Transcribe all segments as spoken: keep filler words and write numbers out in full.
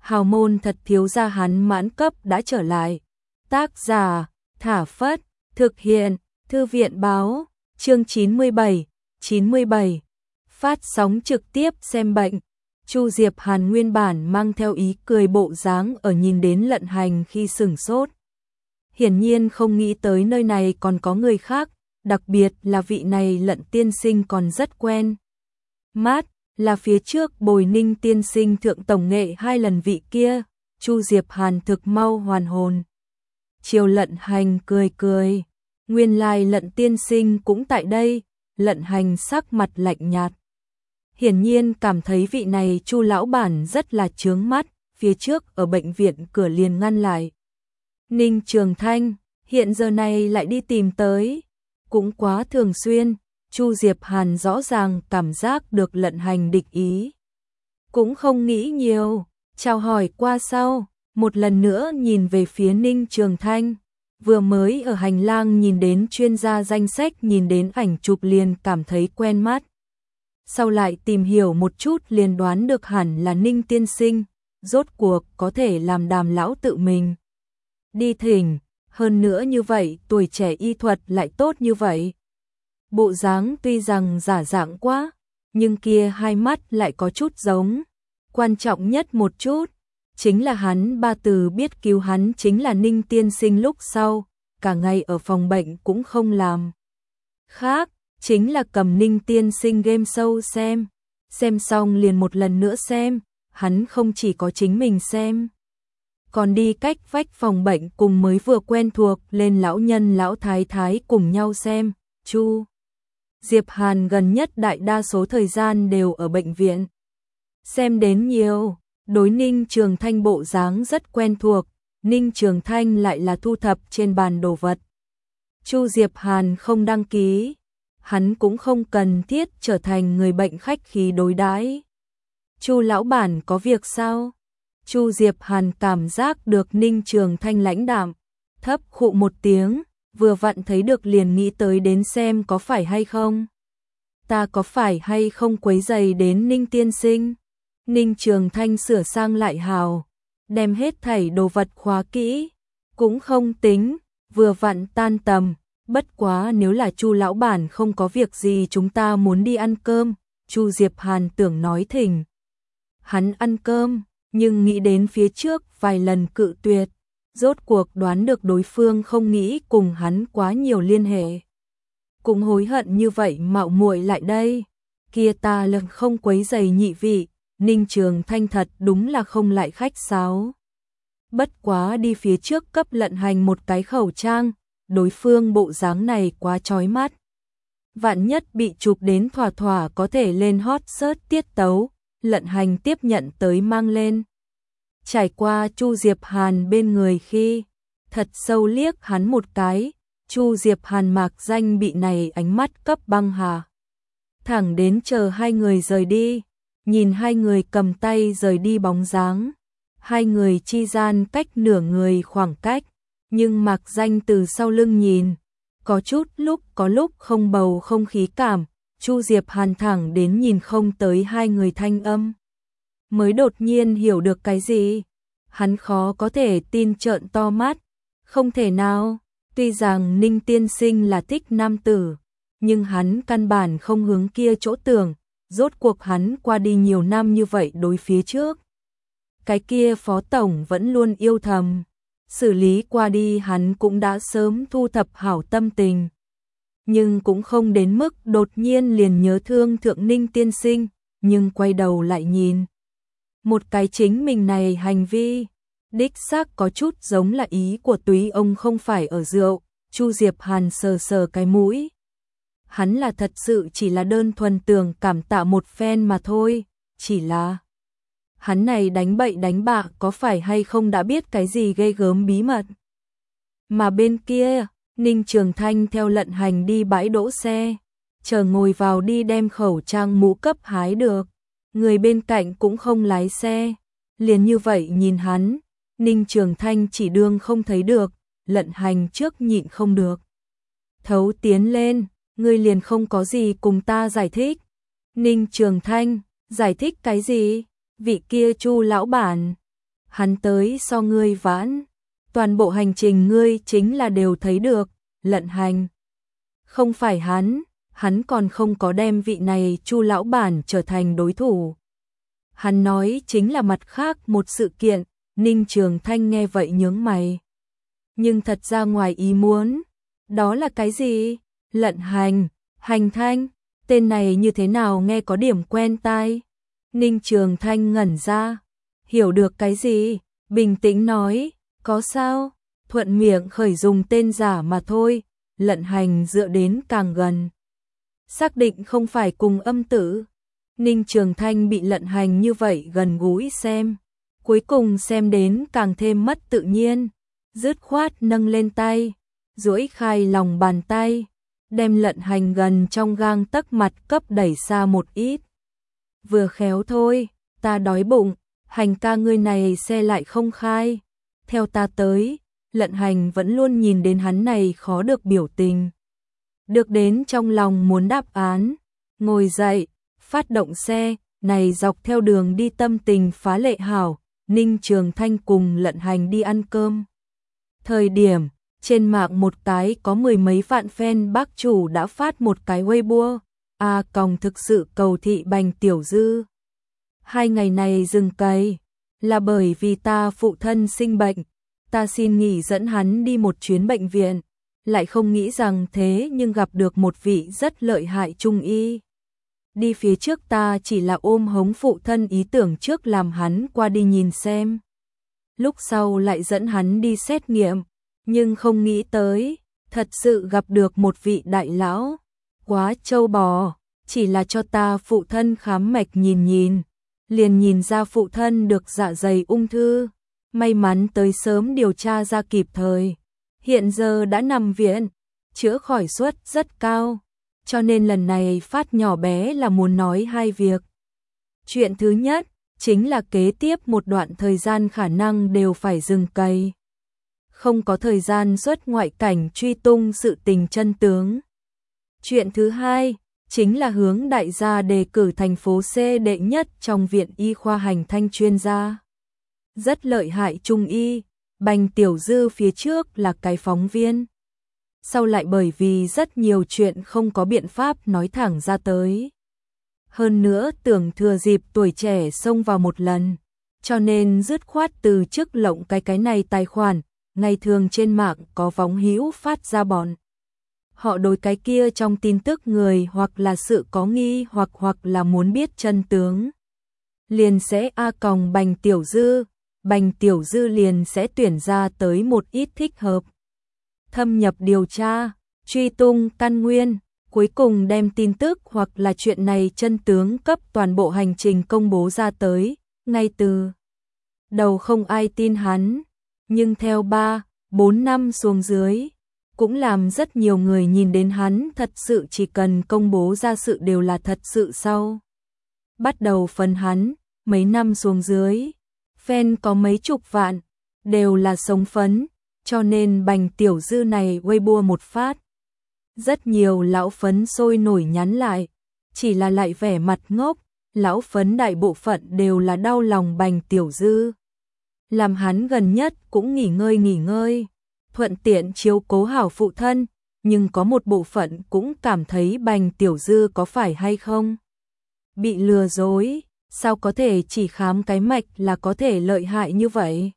hào môn thật thiếu gia hắn mãn cấp đã trở lại. Tác giả, Thả Phất, thực hiện, Thư viện báo, chương chín mươi bảy, chín mươi bảy. Phát sóng trực tiếp xem bệnh. Chu Diệp Hàn nguyên bản mang theo ý cười bộ dáng ở nhìn đến Lận Hành khi sửng sốt. Hiển nhiên không nghĩ tới nơi này còn có người khác, đặc biệt là vị này Lận tiên sinh còn rất quen. Mát, là phía trước Bồi Ninh tiên sinh thượng tổng nghệ hai lần vị kia, Chu Diệp Hàn thực mau hoàn hồn. Chiều Lận Hành cười cười, nguyên lai Lận tiên sinh cũng tại đây. Lận Hành sắc mặt lạnh nhạt. Hiển nhiên cảm thấy vị này Chu lão bản rất là chướng mắt, phía trước ở bệnh viện cửa liền ngăn lại. Ninh Trường Thanh, hiện giờ này lại đi tìm tới, cũng quá thường xuyên. Chu Diệp Hàn rõ ràng cảm giác được Lận Hành địch ý. Cũng không nghĩ nhiều, chào hỏi qua sau, một lần nữa nhìn về phía Ninh Trường Thanh. Vừa mới ở hành lang nhìn đến chuyên gia danh sách, nhìn đến ảnh chụp liền cảm thấy quen mắt. Sau lại tìm hiểu một chút liền đoán được hẳn là Ninh tiên sinh, rốt cuộc có thể làm Đàm lão tự mình đi thỉnh, hơn nữa như vậy tuổi trẻ y thuật lại tốt như vậy. Bộ dáng tuy rằng giả dạng quá, nhưng kia hai mắt lại có chút giống. Quan trọng nhất một chút, chính là hắn ba từ biết cứu hắn chính là Ninh tiên sinh lúc sau, cả ngày ở phòng bệnh cũng không làm khác, chính là cầm Ninh tiên sinh game show xem, xem xong liền một lần nữa xem, hắn không chỉ có chính mình xem, còn đi cách vách phòng bệnh cùng mới vừa quen thuộc lên lão nhân lão thái thái cùng nhau xem. Chu Diệp Hàn gần nhất đại đa số thời gian đều ở bệnh viện. Xem đến nhiều, đối Ninh Trường Thanh bộ dáng rất quen thuộc, Ninh Trường Thanh lại là thu thập trên bàn đồ vật. Chu Diệp Hàn không đăng ký, hắn cũng không cần thiết trở thành người bệnh khách khí đối đãi. Chu lão bản có việc sao? Chu Diệp Hàn cảm giác được Ninh Trường Thanh lãnh đạm, thấp khụ một tiếng, vừa vặn thấy được liền nghĩ tới đến xem có phải hay không. Ta có phải hay không quấy rầy đến Ninh tiên sinh? Ninh Trường Thanh sửa sang lại hào, đem hết thảy đồ vật khóa kỹ, cũng không tính, vừa vặn tan tầm, bất quá nếu là Chu lão bản không có việc gì chúng ta muốn đi ăn cơm. Chu Diệp Hàn tưởng nói thỉnh hắn ăn cơm, nhưng nghĩ đến phía trước vài lần cự tuyệt, rốt cuộc đoán được đối phương không nghĩ cùng hắn quá nhiều liên hệ. Cũng hối hận như vậy mạo muội lại đây, kia ta lần không quấy rầy nhị vị. Ninh Trường Thanh thật đúng là không lại khách sáo. Bất quá đi phía trước cấp Lận Hành một cái khẩu trang, đối phương bộ dáng này quá chói mắt. Vạn nhất bị chụp đến thỏa thỏa có thể lên hot search tiết tấu, Lận Hành tiếp nhận tới mang lên. Trải qua Chu Diệp Hàn bên người khi, thật sâu liếc hắn một cái, Chu Diệp Hàn mạc danh bị này ánh mắt cấp băng hà. Thẳng đến chờ hai người rời đi, nhìn hai người cầm tay rời đi bóng dáng, hai người chi gian cách nửa người khoảng cách, nhưng mạc danh từ sau lưng nhìn, có chút lúc có lúc không bầu không khí cảm, Chu Diệp Hàn thẳng đến nhìn không tới hai người thanh âm. Mới đột nhiên hiểu được cái gì, hắn khó có thể tin trợn to mắt, không thể nào, tuy rằng Ninh tiên sinh là thích nam tử, nhưng hắn căn bản không hướng kia chỗ tưởng, rốt cuộc hắn qua đi nhiều năm như vậy đối phía trước. Cái kia phó tổng vẫn luôn yêu thầm, xử lý qua đi hắn cũng đã sớm thu thập hảo tâm tình. Nhưng cũng không đến mức đột nhiên liền nhớ thương thượng Ninh tiên sinh, nhưng quay đầu lại nhìn. Một cái chính mình này hành vi, đích xác có chút giống là ý của túy ông không phải ở rượu. Chu Diệp Hàn sờ sờ cái mũi. Hắn là thật sự chỉ là đơn thuần tưởng cảm tạ một phen mà thôi, chỉ là hắn này đánh bậy đánh bạ có phải hay không đã biết cái gì ghê gớm bí mật. Mà bên kia, Ninh Trường Thanh theo Lận Hành đi bãi đỗ xe, chờ ngồi vào đi đem khẩu trang mũ cấp hái được. Người bên cạnh cũng không lái xe, liền như vậy nhìn hắn, Ninh Trường Thanh chỉ đương không thấy được, Lận Hành trước nhịn không được. Thấu tiến lên, ngươi liền không có gì cùng ta giải thích. Ninh Trường Thanh, giải thích cái gì? Vị kia Chu lão bản, hắn tới so ngươi vãn, toàn bộ hành trình ngươi chính là đều thấy được, Lận Hành. Không phải hắn, hắn còn không có đem vị này Chu lão bản trở thành đối thủ. Hắn nói chính là mặt khác một sự kiện, Ninh Trường Thanh nghe vậy nhướng mày. Nhưng thật ra ngoài ý muốn, đó là cái gì? Lận Hành, Hành Thanh, tên này như thế nào nghe có điểm quen tai. Ninh Trường Thanh ngẩn ra, hiểu được cái gì, bình tĩnh nói, có sao, thuận miệng khởi dùng tên giả mà thôi. Lận Hành dựa đến càng gần, xác định không phải cùng âm tử. Ninh Trường Thanh bị Lận Hành như vậy gần gũi xem, cuối cùng xem đến càng thêm mất tự nhiên, dứt khoát nâng lên tay, duỗi khai lòng bàn tay, đem Lận Hành gần trong gang tấc mặt cấp đẩy xa một ít. Vừa khéo thôi, ta đói bụng, Hành ca ngươi này xe lại không khai, theo ta tới. Lận Hành vẫn luôn nhìn đến hắn này khó được biểu tình, được đến trong lòng muốn đáp án, ngồi dậy, phát động xe, này dọc theo đường đi tâm tình phá lệ hảo. Ninh Trường Thanh cùng Lận Hành đi ăn cơm. Thời điểm, trên mạng một cái có mười mấy vạn fan bác chủ đã phát một cái Weibo, a còng thực sự cầu thị Bành Tiểu Dư. Hai ngày này dừng cày, là bởi vì ta phụ thân sinh bệnh, ta xin nghỉ dẫn hắn đi một chuyến bệnh viện, lại không nghĩ rằng thế nhưng gặp được một vị rất lợi hại trung y. Đi phía trước ta chỉ là ôm hống phụ thân ý tưởng trước làm hắn qua đi nhìn xem. Lúc sau lại dẫn hắn đi xét nghiệm, nhưng không nghĩ tới, thật sự gặp được một vị đại lão. Quá trâu bò, chỉ là cho ta phụ thân khám mạch nhìn nhìn, liền nhìn ra phụ thân được dạ dày ung thư. May mắn tới sớm điều tra ra kịp thời, hiện giờ đã nằm viện, chữa khỏi suất rất cao. Cho nên lần này phát nhỏ bé là muốn nói hai việc. Chuyện thứ nhất, chính là kế tiếp một đoạn thời gian khả năng đều phải dừng cày. Không có thời gian xuất ngoại cảnh truy tung sự tình chân tướng. Chuyện thứ hai, chính là hướng đại gia đề cử thành phố C đệ nhất trong viện y khoa Hành Thanh chuyên gia. Rất lợi hại trung y, Bành Tiểu Dư phía trước là cái phóng viên. Sau lại bởi vì rất nhiều chuyện không có biện pháp nói thẳng ra tới. Hơn nữa tưởng thừa dịp tuổi trẻ xông vào một lần, cho nên dứt khoát từ chức lộng cái cái này tài khoản, ngày thường trên mạng có vóng hữu phát ra bọn. Họ đối cái kia trong tin tức người hoặc là sự có nghi hoặc hoặc là muốn biết chân tướng. Liền sẽ a còng Bành Tiểu Dư, Bành Tiểu Dư liền sẽ tuyển ra tới một ít thích hợp. Thâm nhập điều tra, truy tung căn nguyên, cuối cùng đem tin tức hoặc là chuyện này chân tướng cấp toàn bộ hành trình công bố ra tới. Ngay từ đầu không ai tin hắn, nhưng theo ba, bốn năm xuống dưới, cũng làm rất nhiều người nhìn đến hắn thật sự chỉ cần công bố ra sự đều là thật sự sau. Bắt đầu phần hắn, mấy năm xuống dưới, fan có mấy chục vạn, đều là sống phấn, cho nên Bành Tiểu Dư này Weibo một phát. Rất nhiều lão phấn sôi nổi nhắn lại, chỉ là lại vẻ mặt ngốc, lão phấn đại bộ phận đều là đau lòng Bành Tiểu Dư. Làm hắn gần nhất cũng nghỉ ngơi nghỉ ngơi, thuận tiện chiếu cố hảo phụ thân, nhưng có một bộ phận cũng cảm thấy Bành Tiểu Dư có phải hay không bị lừa dối, sao có thể chỉ khám cái mạch là có thể lợi hại như vậy?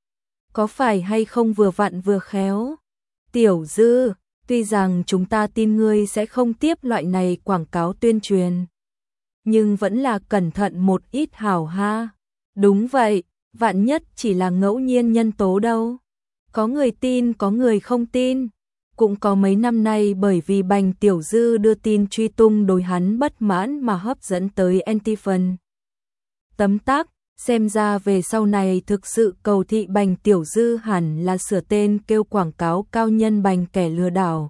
Có phải hay không vừa vặn vừa khéo? Tiểu Dư, tuy rằng chúng ta tin ngươi sẽ không tiếp loại này quảng cáo tuyên truyền, nhưng vẫn là cẩn thận một ít hảo ha. Đúng vậy, vạn nhất chỉ là ngẫu nhiên nhân tố đâu. Có người tin có người không tin. Cũng có mấy năm nay bởi vì Bành Tiểu Dư đưa tin truy tung đối hắn bất mãn mà hấp dẫn tới anti-fan. Tấm tắc, xem ra về sau này thực sự cầu thị Bành Tiểu Dư hẳn là sửa tên kêu quảng cáo cao nhân Bành kẻ lừa đảo.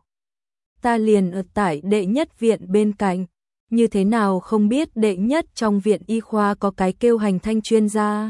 Ta liền ở tại đệ nhất viện bên cạnh, như thế nào không biết đệ nhất trong viện y khoa có cái kêu Hành Thanh chuyên gia.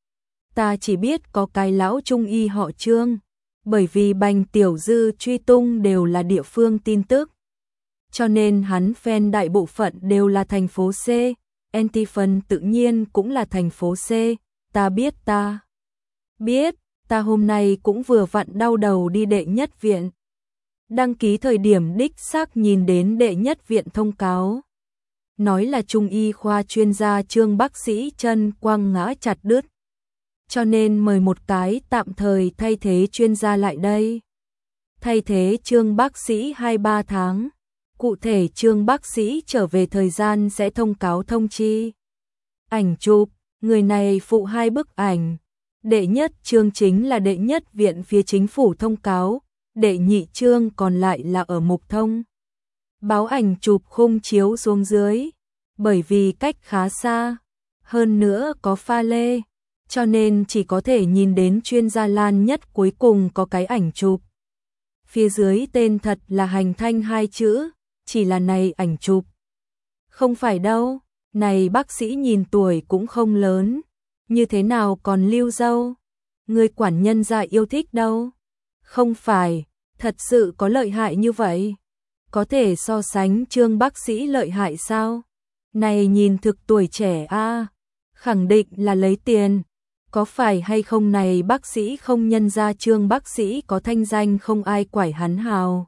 Ta chỉ biết có cái lão trung y họ Trương, bởi vì Bành Tiểu Dư truy tung đều là địa phương tin tức. Cho nên hắn fan đại bộ phận đều là thành phố C, anti-fan tự nhiên cũng là thành phố C, ta biết ta. Biết, ta hôm nay cũng vừa vặn đau đầu đi đệ nhất viện. Đăng ký thời điểm đích xác nhìn đến đệ nhất viện thông cáo. Nói là trung y khoa chuyên gia Trương bác sĩ chân quăng ngã chặt đứt. Cho nên mời một cái tạm thời thay thế chuyên gia lại đây. Thay thế Trương bác sĩ hai ba tháng. Cụ thể Trương bác sĩ trở về thời gian sẽ thông cáo thông chi. Ảnh chụp, người này phụ hai bức ảnh. Đệ nhất chương chính là đệ nhất viện phía chính phủ thông cáo, đệ nhị chương còn lại là ở mục thông. Báo ảnh chụp khung chiếu xuống dưới, bởi vì cách khá xa, hơn nữa có pha lê, cho nên chỉ có thể nhìn đến chuyên gia Lan Nhất cuối cùng có cái ảnh chụp. Phía dưới tên thật là Hành Thanh hai chữ, chỉ là này ảnh chụp. Không phải đâu, này bác sĩ nhìn tuổi cũng không lớn, như thế nào còn lưu dâu, người quản nhân gia yêu thích đâu. Không phải, thật sự có lợi hại như vậy. Có thể so sánh Trương bác sĩ lợi hại sao? Này nhìn thực tuổi trẻ a, à, khẳng định là lấy tiền. Có phải hay không này bác sĩ không nhân ra Trương bác sĩ có thanh danh không ai quải hắn hào.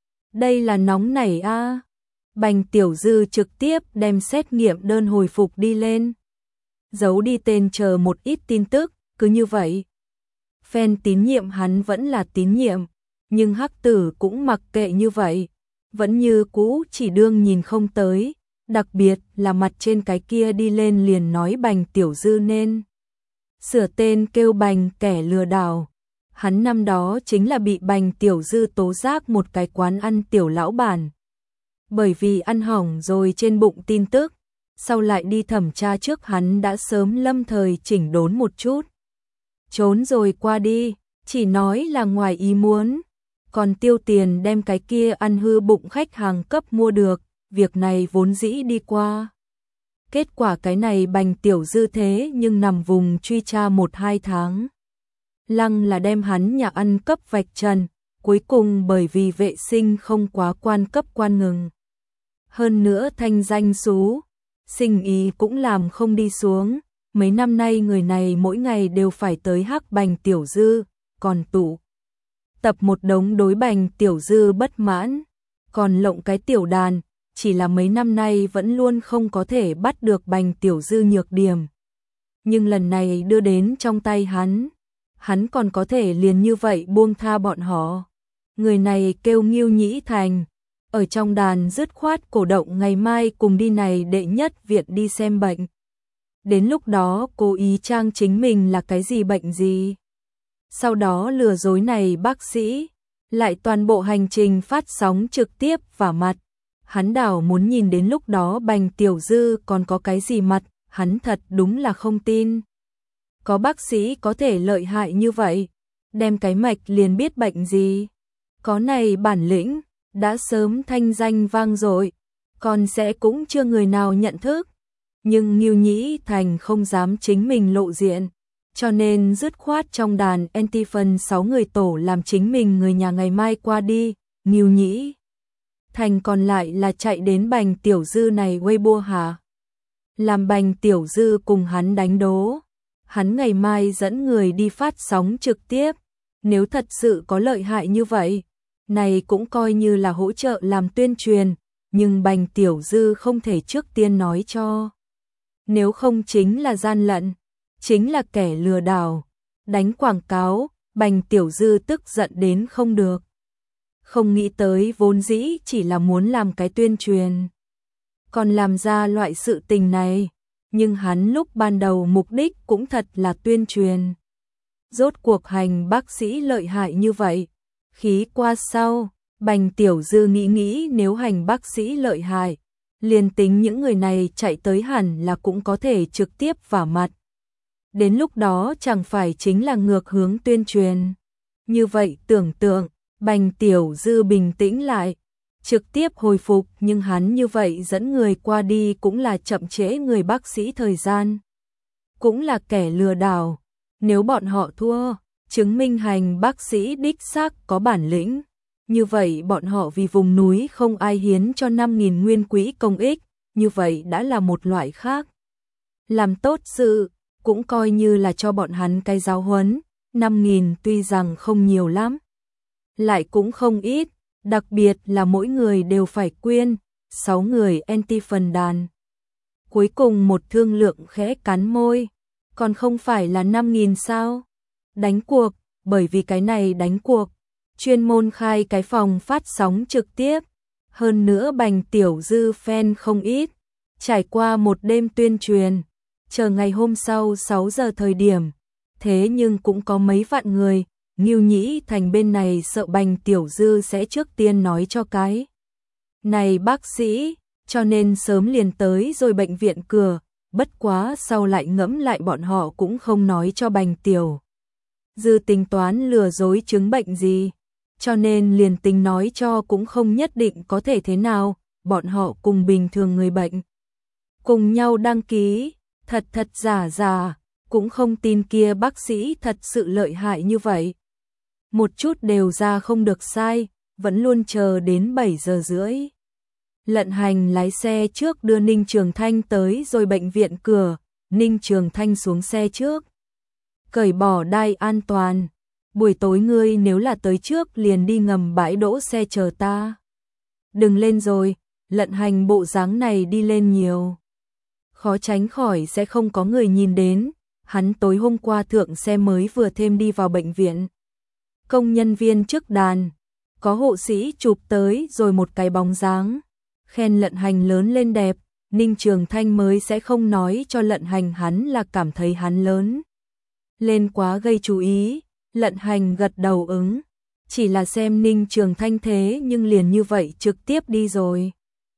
Đây là nóng nảy a. À. Bành Tiểu Dư trực tiếp đem xét nghiệm đơn hồi phục đi lên. Giấu đi tên chờ một ít tin tức, cứ như vậy. Fan tín nhiệm hắn vẫn là tín nhiệm, nhưng Hắc Tử cũng mặc kệ như vậy, vẫn như cũ chỉ đương nhìn không tới, đặc biệt là mặt trên cái kia đi lên liền nói Bành Tiểu Dư nên sửa tên kêu Bành kẻ lừa đảo. Hắn năm đó chính là bị Bành Tiểu Dư tố giác một cái quán ăn tiểu lão bản. Bởi vì ăn hỏng rồi trên bụng tin tức, sau lại đi thẩm tra trước hắn đã sớm lâm thời chỉnh đốn một chút. Trốn rồi qua đi, chỉ nói là ngoài ý muốn, còn tiêu tiền đem cái kia ăn hư bụng khách hàng cấp mua được, việc này vốn dĩ đi qua. Kết quả cái này Bành Tiểu Dư thế nhưng nằm vùng truy tra một hai tháng. Lăng là đem hắn nhà ăn cấp vạch trần, cuối cùng bởi vì vệ sinh không quá quan cấp quan ngừng. Hơn nữa thanh danh xú, sinh ý cũng làm không đi xuống. Mấy năm nay người này mỗi ngày đều phải tới hắc Bành Tiểu Dư, còn tụ tập một đống đối Bành Tiểu Dư bất mãn, còn lộng cái tiểu đàn, chỉ là mấy năm nay vẫn luôn không có thể bắt được Bành Tiểu Dư nhược điểm. Nhưng lần này đưa đến trong tay hắn, hắn còn có thể liền như vậy buông tha bọn họ. Người này kêu Ngưu Nhĩ Thành, ở trong đàn dứt khoát cổ động ngày mai cùng đi này đệ nhất viện đi xem bệnh. Đến lúc đó cố ý trang chính mình là cái gì bệnh gì. Sau đó lừa dối này bác sĩ, lại toàn bộ hành trình phát sóng trực tiếp vào mặt. Hắn đảo muốn nhìn đến lúc đó Bành Tiểu Dư còn có cái gì mặt, hắn thật đúng là không tin. Có bác sĩ có thể lợi hại như vậy, đem cái mạch liền biết bệnh gì. Có này bản lĩnh, đã sớm thanh danh vang dội, còn sẽ cũng chưa người nào nhận thức. Nhưng Ngưu Nhĩ Thành không dám chính mình lộ diện, cho nên dứt khoát trong đàn anti-fan sáu người tổ làm chính mình người nhà ngày mai qua đi. Ngưu Nhĩ Thành còn lại là chạy đến Bành Tiểu Dư này Weibo hả? Làm Bành Tiểu Dư cùng hắn đánh đố. Hắn ngày mai dẫn người đi phát sóng trực tiếp. Nếu thật sự có lợi hại như vậy, này cũng coi như là hỗ trợ làm tuyên truyền, nhưng Bành Tiểu Dư không thể trước tiên nói cho. Nếu không chính là gian lận, chính là kẻ lừa đảo, đánh quảng cáo, Bành Tiểu Dư tức giận đến không được. Không nghĩ tới vốn dĩ chỉ là muốn làm cái tuyên truyền, còn làm ra loại sự tình này, nhưng hắn lúc ban đầu mục đích cũng thật là tuyên truyền. Rốt cuộc hành bác sĩ lợi hại như vậy, khí qua sau, Bành Tiểu Dư nghĩ nghĩ nếu hành bác sĩ lợi hại, liền tính những người này chạy tới hẳn là cũng có thể trực tiếp vào mặt. Đến lúc đó chẳng phải chính là ngược hướng tuyên truyền. Như vậy tưởng tượng, Bành Tiểu Dư bình tĩnh lại, trực tiếp hồi phục, nhưng hắn như vậy dẫn người qua đi cũng là chậm trễ người bác sĩ thời gian. Cũng là kẻ lừa đảo, nếu bọn họ thua, chứng minh hành bác sĩ đích xác có bản lĩnh. Như vậy bọn họ vì vùng núi không ai hiến cho năm nghìn nguyên quỹ công ích, như vậy đã là một loại khác. Làm tốt sự, cũng coi như là cho bọn hắn cái giáo huấn, năm nghìn tuy rằng không nhiều lắm, lại cũng không ít, đặc biệt là mỗi người đều phải quyên, sáu người anti phần đàn. Cuối cùng một thương lượng khẽ cắn môi, còn không phải là năm nghìn sao? Đánh cuộc, bởi vì cái này đánh cuộc, chuyên môn khai cái phòng phát sóng trực tiếp, hơn nữa Bành Tiểu Dư fan không ít, trải qua một đêm tuyên truyền, chờ ngày hôm sau sáu giờ thời điểm, thế nhưng cũng có mấy vạn người, Ngưu Nhĩ Thành bên này sợ Bành Tiểu Dư sẽ trước tiên nói cho cái này bác sĩ, cho nên sớm liền tới rồi bệnh viện cửa, bất quá sau lại ngẫm lại bọn họ cũng không nói cho Bành Tiểu Dư tính toán lừa dối chứng bệnh gì, cho nên liền tính nói cho cũng không nhất định có thể thế nào, bọn họ cùng bình thường người bệnh cùng nhau đăng ký, thật thật giả giả, cũng không tin kia bác sĩ thật sự lợi hại như vậy. Một chút đều ra không được sai, vẫn luôn chờ đến bảy giờ rưỡi. Lận Hành lái xe trước đưa Ninh Trường Thanh tới rồi bệnh viện cửa, Ninh Trường Thanh xuống xe trước, cởi bỏ đai an toàn. Buổi tối ngươi nếu là tới trước liền đi ngầm bãi đỗ xe chờ ta. Đừng lên rồi, Lận Hành bộ dáng này đi lên nhiều, khó tránh khỏi sẽ không có người nhìn đến, hắn tối hôm qua thượng xe mới vừa thêm đi vào bệnh viện. Công nhân viên trước đàn, có hộ sĩ chụp tới rồi một cái bóng dáng, khen Lận Hành lớn lên đẹp, Ninh Trường Thanh mới sẽ không nói cho Lận Hành hắn là cảm thấy hắn lớn lên quá gây chú ý. Lận Hành gật đầu ứng, chỉ là xem Ninh Trường Thanh thế nhưng liền như vậy trực tiếp đi rồi.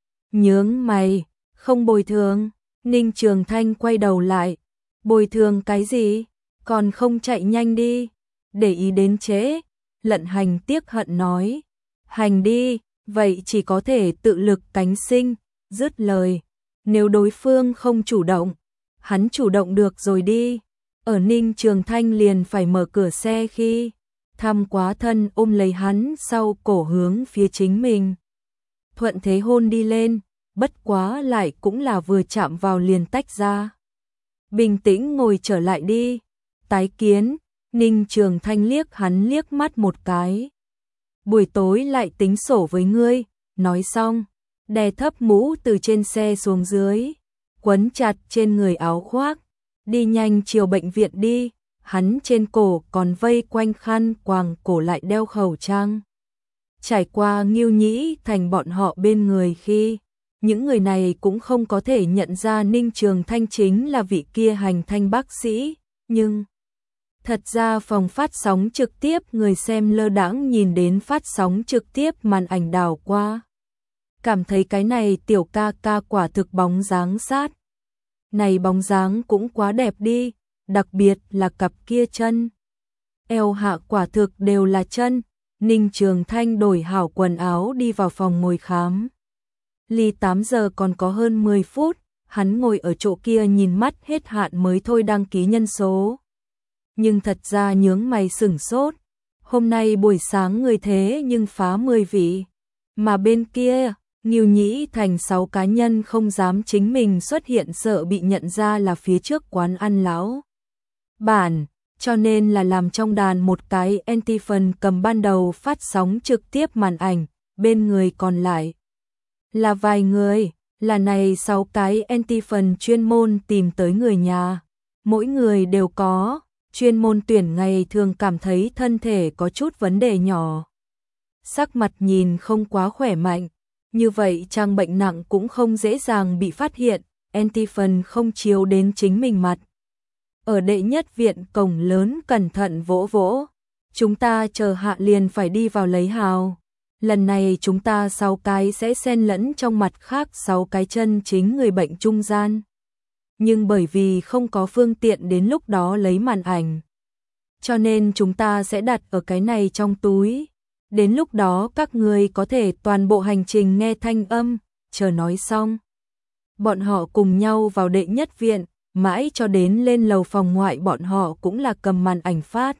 Nhướng mày, không bồi thường, Ninh Trường Thanh quay đầu lại, bồi thường cái gì, còn không chạy nhanh đi, để ý đến trễ. Lận Hành tiếc hận nói, hành đi, vậy chỉ có thể tự lực cánh sinh, dứt lời, nếu đối phương không chủ động, hắn chủ động được rồi đi. Ở Ninh Trường Thanh liền phải mở cửa xe khi thăm quá thân ôm lấy hắn sau cổ hướng phía chính mình. Thuận thế hôn đi lên, bất quá lại cũng là vừa chạm vào liền tách ra. Bình tĩnh ngồi trở lại đi, tái kiến. Ninh Trường Thanh liếc hắn liếc mắt một cái. Buổi tối lại tính sổ với ngươi, nói xong, đè thấp mũ từ trên xe xuống dưới, quấn chặt trên người áo khoác. Đi nhanh chiều bệnh viện đi, hắn trên cổ còn vây quanh khăn quàng cổ lại đeo khẩu trang. Trải qua Ngưu Nhĩ Thành bọn họ bên người khi, những người này cũng không có thể nhận ra Ninh Trường Thanh chính là vị kia hành thanh bác sĩ, nhưng thật ra phòng phát sóng trực tiếp người xem lơ đãng nhìn đến phát sóng trực tiếp màn ảnh đảo qua. Cảm thấy cái này tiểu ca ca quả thực bóng dáng sát. Này bóng dáng cũng quá đẹp đi, đặc biệt là cặp kia chân. Eo hạ quả thực đều là chân. Ninh Trường Thanh đổi hảo quần áo đi vào phòng ngồi khám. Ly tám giờ còn có hơn mười phút, hắn ngồi ở chỗ kia nhìn mắt hết hạn mới thôi đăng ký nhân số. Nhưng thật ra nhướng mày sửng sốt, hôm nay buổi sáng người thế nhưng phá mười vị, mà bên kia Ngưu Nhĩ Thành sáu cá nhân không dám chính mình xuất hiện sợ bị nhận ra là phía trước quán ăn lão bản, cho nên là làm trong đàn một cái anti phần cầm ban đầu phát sóng trực tiếp màn ảnh, bên người còn lại là vài người, là này sáu cái anti phần chuyên môn tìm tới người nhà, mỗi người đều có chuyên môn tuyển ngày thường cảm thấy thân thể có chút vấn đề nhỏ, sắc mặt nhìn không quá khỏe mạnh. Như vậy trang bệnh nặng cũng không dễ dàng bị phát hiện, anti phần không chiếu đến chính mình mặt. Ở đệ nhất viện cổng lớn cẩn thận vỗ vỗ, chúng ta chờ hạ liền phải đi vào lấy hào. Lần này chúng ta sáu cái sẽ xen lẫn trong mặt khác sáu cái chân chính người bệnh trung gian. Nhưng bởi vì không có phương tiện đến lúc đó lấy màn ảnh, cho nên chúng ta sẽ đặt ở cái này trong túi. Đến lúc đó các người có thể toàn bộ hành trình nghe thanh âm, chờ nói xong. Bọn họ cùng nhau vào đệ nhất viện, mãi cho đến lên lầu phòng ngoại bọn họ cũng là cầm màn ảnh phát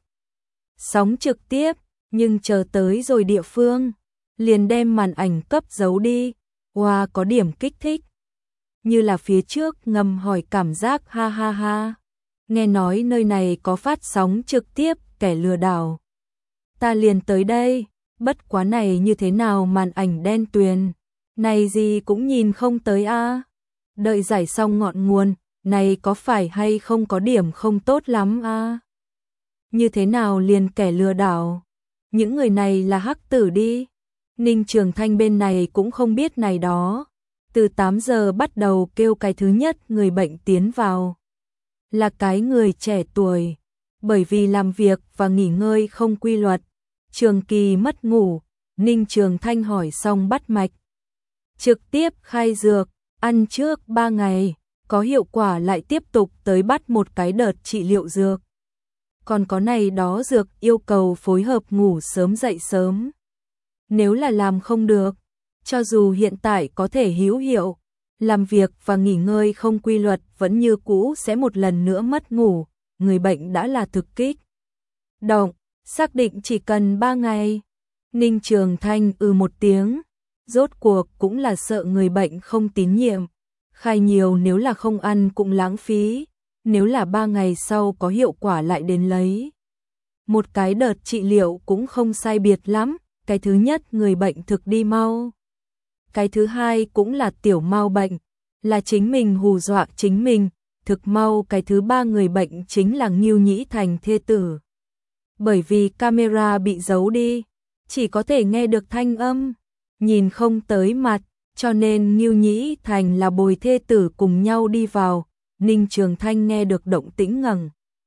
sóng trực tiếp, nhưng chờ tới rồi địa phương, liền đem màn ảnh cấp giấu đi, wow có điểm kích thích. Như là phía trước ngầm hỏi cảm giác ha ha ha, nghe nói nơi này có phát sóng trực tiếp, kẻ lừa đảo. Ta liền tới đây, bất quá này như thế nào màn ảnh đen tuyền, này gì cũng nhìn không tới a. À. Đợi giải xong ngọn nguồn, này có phải hay không có điểm không tốt lắm a. À. Như thế nào liền kẻ lừa đảo, những người này là hắc tử đi. Ninh Trường Thanh bên này cũng không biết này đó. Từ tám giờ bắt đầu kêu cái thứ nhất người bệnh tiến vào. Là cái người trẻ tuổi. Bởi vì làm việc và nghỉ ngơi không quy luật, trường kỳ mất ngủ, Ninh Trường Thanh hỏi xong bắt mạch. Trực tiếp khai dược, ăn trước ba ngày, có hiệu quả lại tiếp tục tới bắt một cái đợt trị liệu dược. Còn có này đó dược yêu cầu phối hợp ngủ sớm dậy sớm. Nếu là làm không được, cho dù hiện tại có thể hữu hiệu, làm việc và nghỉ ngơi không quy luật vẫn như cũ sẽ một lần nữa mất ngủ, người bệnh đã là thực kích. Động, xác định chỉ cần ba ngày. Ninh Trường Thanh ừ một tiếng, rốt cuộc cũng là sợ người bệnh không tín nhiệm. Khai nhiều nếu là không ăn cũng lãng phí, nếu là ba ngày sau có hiệu quả lại đến lấy. Một cái đợt trị liệu cũng không sai biệt lắm, cái thứ nhất người bệnh thực đi mau. Cái thứ hai cũng là tiểu mau bệnh, là chính mình hù dọa chính mình, thực mau cái thứ ba người bệnh chính là Ngưu Nhĩ Thành thê tử. Bởi vì camera bị giấu đi, chỉ có thể nghe được thanh âm, nhìn không tới mặt, cho nên Ngưu Nhĩ Thành là bồi thê tử cùng nhau đi vào. Ninh Trường Thanh nghe được động tĩnh ngẩng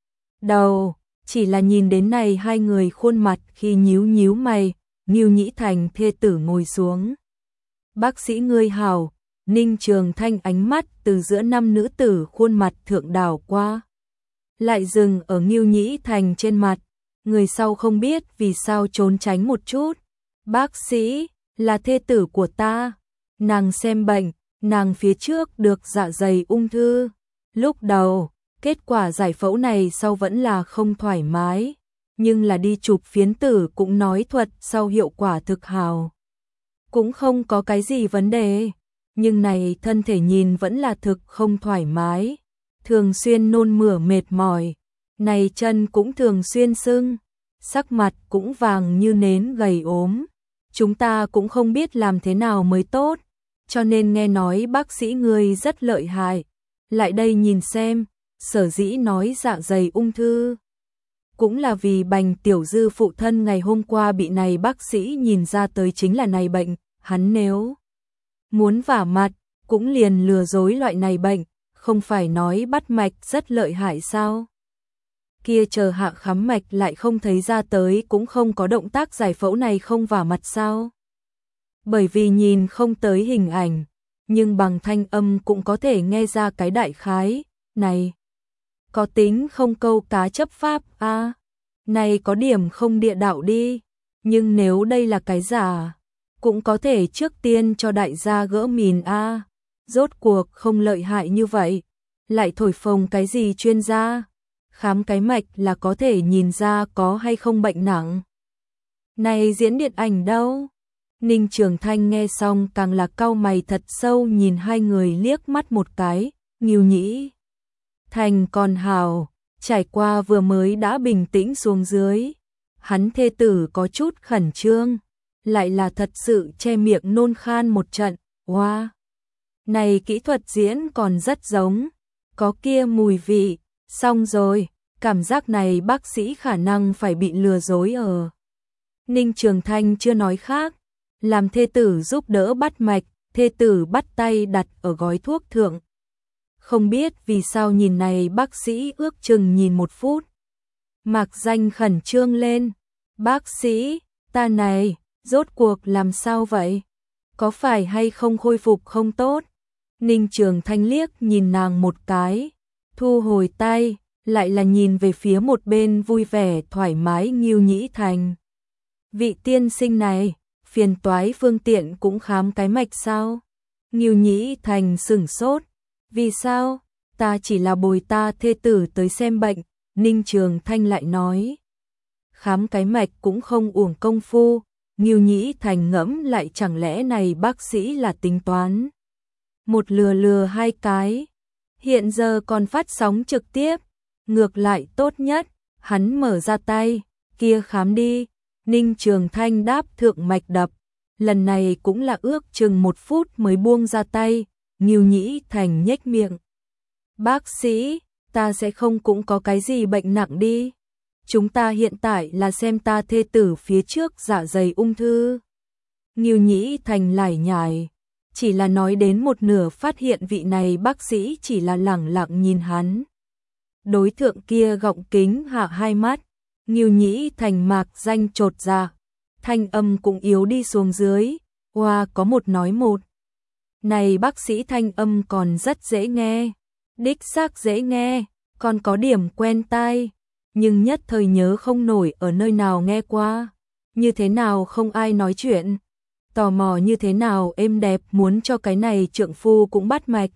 đầu, chỉ là nhìn đến này hai người khuôn mặt khi nhíu nhíu mày, Ngưu Nhĩ Thành thê tử ngồi xuống. Bác sĩ ngươi hảo. Ninh Trường Thanh ánh mắt từ giữa năm nữ tử khuôn mặt thượng đảo qua, lại dừng ở Ngưu Nhĩ Thành trên mặt, người sau không biết vì sao trốn tránh một chút. Bác sĩ, là thê tử của ta, nàng xem bệnh, nàng phía trước được dạ dày ung thư, lúc đầu, kết quả giải phẫu này sau vẫn là không thoải mái, nhưng là đi chụp phiến tử cũng nói thuật sau hiệu quả thực hào. Cũng không có cái gì vấn đề. Nhưng này thân thể nhìn vẫn là thực không thoải mái, thường xuyên nôn mửa mệt mỏi, này chân cũng thường xuyên sưng, sắc mặt cũng vàng như nến gầy ốm, chúng ta cũng không biết làm thế nào mới tốt, cho nên nghe nói bác sĩ ngươi rất lợi hại, lại đây nhìn xem, sở dĩ nói dạ dày ung thư. Cũng là vì Bành Tiểu Dư phụ thân ngày hôm qua bị này bác sĩ nhìn ra tới chính là này bệnh, hắn nếu muốn vả mặt, cũng liền lừa dối loại này bệnh, không phải nói bắt mạch rất lợi hại sao? Kia chờ hạ khám mạch lại không thấy ra tới cũng không có động tác giải phẫu này không vả mặt sao? Bởi vì nhìn không tới hình ảnh, nhưng bằng thanh âm cũng có thể nghe ra cái đại khái, này, có tính không câu cá chấp pháp a, à, này có điểm không địa đạo đi, nhưng nếu đây là cái giả, cũng có thể trước tiên cho đại gia gỡ mìn a, à, rốt cuộc không lợi hại như vậy, lại thổi phồng cái gì chuyên gia, khám cái mạch là có thể nhìn ra có hay không bệnh nặng. Này diễn điện ảnh đâu? Ninh Trường Thanh nghe xong càng là cau mày thật sâu nhìn hai người liếc mắt một cái, Ngưu Nhĩ Thành còn hào, trải qua vừa mới đã bình tĩnh xuống dưới, hắn thê tử có chút khẩn trương, lại là thật sự che miệng nôn khan một trận, wow. Này kỹ thuật diễn còn rất giống, có kia mùi vị, xong rồi, cảm giác này bác sĩ khả năng phải bị lừa dối ở. Ninh Trường Thanh chưa nói khác, làm thê tử giúp đỡ bắt mạch, thê tử bắt tay đặt ở gói thuốc thượng. Không biết vì sao nhìn này bác sĩ ước chừng nhìn một phút. Mạc Danh khẩn trương lên, bác sĩ, ta này, rốt cuộc làm sao vậy? Có phải hay không khôi phục không tốt? Ninh Trường Thanh liếc nhìn nàng một cái, thu hồi tay, lại là nhìn về phía một bên vui vẻ thoải mái Ngưu Nhĩ Thành. Vị tiên sinh này, phiền toái phương tiện cũng khám cái mạch sao? Ngưu Nhĩ Thành sửng sốt, vì sao? Ta chỉ là bồi ta thê tử tới xem bệnh, Ninh Trường Thanh lại nói. Khám cái mạch cũng không uổng công phu, Ngưu Nhĩ Thành ngẫm lại chẳng lẽ này bác sĩ là tính toán. Một lừa lừa hai cái, hiện giờ còn phát sóng trực tiếp, ngược lại tốt nhất, Hắn mở ra tay, kia khám đi. Ninh Trường Thanh đáp thượng mạch đập. Lần này cũng là ước chừng một phút mới buông ra tay. Ngưu Nhĩ Thành nhếch miệng. Bác sĩ, ta sẽ không cũng có cái gì bệnh nặng đi. Chúng ta hiện tại là xem ta thê tử phía trước dạ dày ung thư. Ngưu Nhĩ Thành lải nhải. Chỉ là nói đến một nửa phát hiện vị này bác sĩ chỉ là lẳng lặng nhìn hắn. Đối tượng kia gọng kính hạ hai mắt. Ngưu Nhĩ Thành mạc danh chột dạ. Thanh âm cũng yếu đi xuống dưới. Hoa có một nói một. Này bác sĩ thanh âm còn rất dễ nghe. Đích xác dễ nghe. Còn có điểm quen tai. Nhưng nhất thời nhớ không nổi ở nơi nào nghe qua. Như thế nào không ai nói chuyện. Tò mò như thế nào êm đẹp muốn cho cái này trượng phu cũng bắt mạch.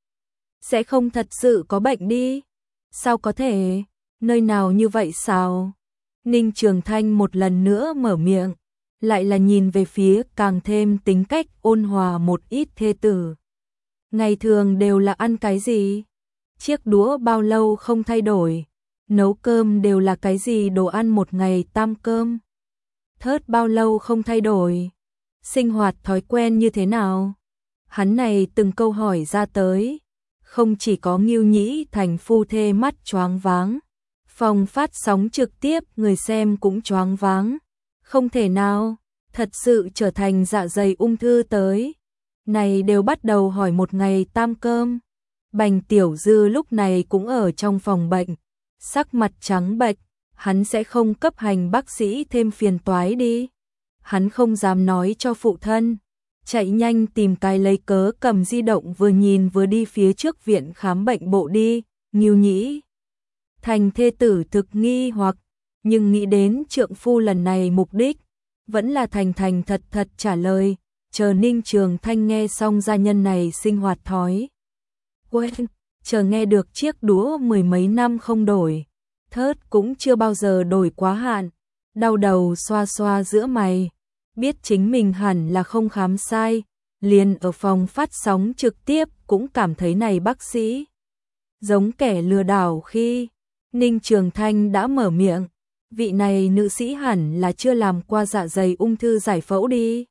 Sẽ không thật sự có bệnh đi. Sao có thể? Nơi nào như vậy sao? Ninh Trường Thanh một lần nữa mở miệng. Lại là nhìn về phía càng thêm tính cách ôn hòa một ít thê tử. Ngày thường đều là ăn cái gì? Chiếc đũa bao lâu không thay đổi? Nấu cơm đều là cái gì đồ ăn một ngày tam cơm? Thớt bao lâu không thay đổi? Sinh hoạt thói quen như thế nào? Hắn này từng câu hỏi ra tới. Không chỉ có Ngưu Nhĩ Thành phu thê mắt choáng váng. Phòng phát sóng trực tiếp người xem cũng choáng váng. Không thể nào, thật sự trở thành dạ dày ung thư tới. Này đều bắt đầu hỏi một ngày tam cơm. Bành Tiểu Dư lúc này cũng ở trong phòng bệnh. Sắc mặt trắng bệch, hắn sẽ không cấp hành bác sĩ thêm phiền toái đi. Hắn không dám nói cho phụ thân. Chạy nhanh tìm cái lấy cớ cầm di động vừa nhìn vừa đi phía trước viện khám bệnh bộ đi. Ngưu Nhĩ Thành thê tử thực nghi hoặc, nhưng nghĩ đến trượng phu lần này mục đích, vẫn là thành thành thật thật trả lời, chờ Ninh Trường Thanh nghe xong gia nhân này sinh hoạt thói. Quên, chờ nghe được chiếc đũa mười mấy năm không đổi, thớt cũng chưa bao giờ đổi quá hạn, đau đầu xoa xoa giữa mày, biết chính mình hẳn là không khám sai, liền ở phòng phát sóng trực tiếp cũng cảm thấy này bác sĩ giống kẻ lừa đảo khi Ninh Trường Thanh đã mở miệng, vị này nữ sĩ hẳn là chưa làm qua dạ dày ung thư giải phẫu đi.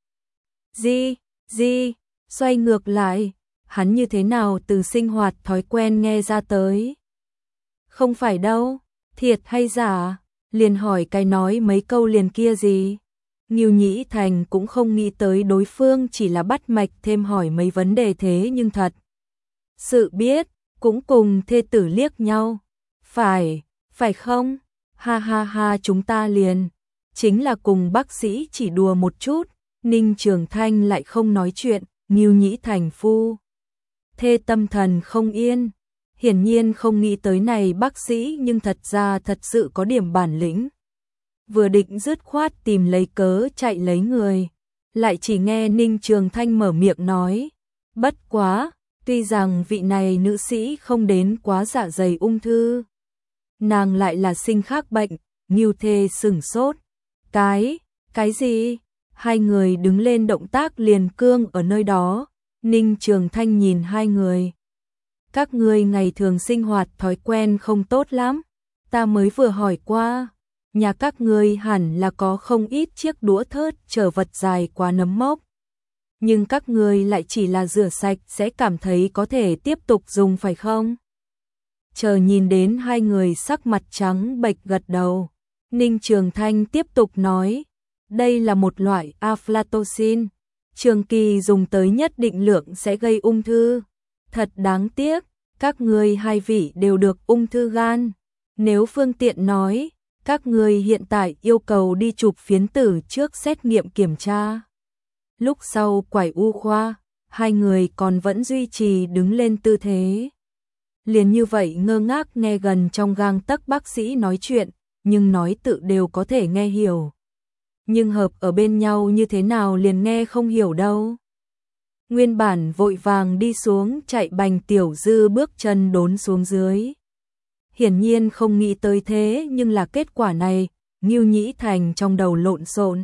Di, di, xoay ngược lại, hắn như thế nào từ sinh hoạt thói quen nghe ra tới. Không phải đâu, thiệt hay giả, liền hỏi cái nói mấy câu liền kia gì. Ngưu Nhĩ Thành cũng không nghĩ tới đối phương chỉ là bắt mạch thêm hỏi mấy vấn đề thế nhưng thật. Sự biết, cũng cùng thê tử liếc nhau. Phải, phải không? Ha ha ha chúng ta liền. Chính là cùng bác sĩ chỉ đùa một chút. Ninh Trường Thanh lại không nói chuyện. Ngưu Nhĩ Thành phu thê tâm thần không yên. Hiển nhiên không nghĩ tới này bác sĩ nhưng thật ra thật sự có điểm bản lĩnh. Vừa định dứt khoát tìm lấy cớ chạy lấy người. Lại chỉ nghe Ninh Trường Thanh mở miệng nói. Bất quá, tuy rằng vị này nữ sĩ không đến quá dạ dày ung thư. Nàng lại là sinh khác bệnh, Ngưu thê sửng sốt. Cái, cái gì? Hai người đứng lên động tác liền cương ở nơi đó. Ninh Trường Thanh nhìn hai người. Các ngươi ngày thường sinh hoạt thói quen không tốt lắm. Ta mới vừa hỏi qua. Nhà các ngươi hẳn là có không ít chiếc đũa thớt chở vật dài quá nấm mốc. Nhưng các ngươi lại chỉ là rửa sạch sẽ cảm thấy có thể tiếp tục dùng phải không? Chờ nhìn đến hai người sắc mặt trắng bệch gật đầu. Ninh Trường Thanh tiếp tục nói. Đây là một loại aflatoxin. Trường kỳ dùng tới nhất định lượng sẽ gây ung thư. Thật đáng tiếc, các ngươi hai vị đều được ung thư gan. Nếu phương tiện nói, các ngươi hiện tại yêu cầu đi chụp phiến tử trước xét nghiệm kiểm tra. Lúc sau quải u khoa, hai người còn vẫn duy trì đứng lên tư thế. Liền như vậy ngơ ngác nghe gần trong gang tấc bác sĩ nói chuyện, nhưng nói tự đều có thể nghe hiểu. Nhưng hợp ở bên nhau như thế nào liền nghe không hiểu đâu. Nguyên bản vội vàng đi xuống chạy Bành Tiểu Dư bước chân đốn xuống dưới. Hiển nhiên không nghĩ tới thế nhưng là kết quả này, Ngưu Nhĩ Thành trong đầu lộn xộn.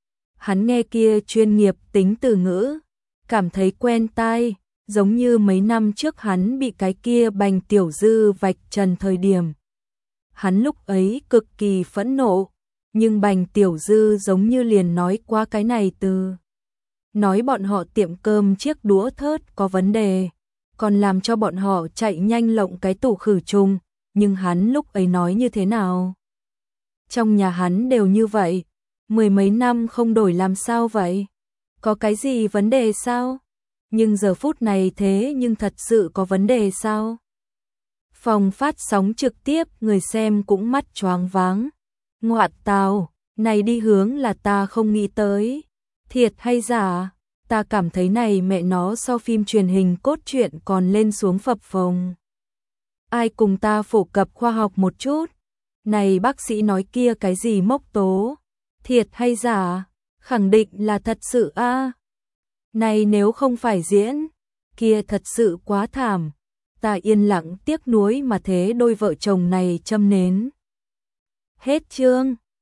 Hắn nghe kia chuyên nghiệp tính từ ngữ, cảm thấy quen tai, giống như mấy năm trước hắn bị cái kia Bành Tiểu Dư vạch trần thời điểm. Hắn lúc ấy cực kỳ phẫn nộ, nhưng Bành Tiểu Dư giống như liền nói qua cái này từ. Nói bọn họ tiệm cơm chiếc đũa thớt có vấn đề, còn làm cho bọn họ chạy nhanh lộng cái tủ khử trùng, nhưng hắn lúc ấy nói như thế nào? Trong nhà hắn đều như vậy, mười mấy năm không đổi làm sao vậy? Có cái gì vấn đề sao? Nhưng giờ phút này thế nhưng thật sự có vấn đề sao? Phòng phát sóng trực tiếp, người xem cũng mắt choáng váng. Ngoạ tào, này đi hướng là ta không nghĩ tới. Thiệt hay giả? Ta cảm thấy này mẹ nó so phim truyền hình cốt truyện còn lên xuống phập phồng. Ai cùng ta phổ cập khoa học một chút? Này bác sĩ nói kia cái gì mốc tố? Thiệt hay giả? Khẳng định là thật sự a. Này nếu không phải diễn, kia thật sự quá thảm. Ta yên lặng tiếc nuối mà thế đôi vợ chồng này châm nến. Hết chương.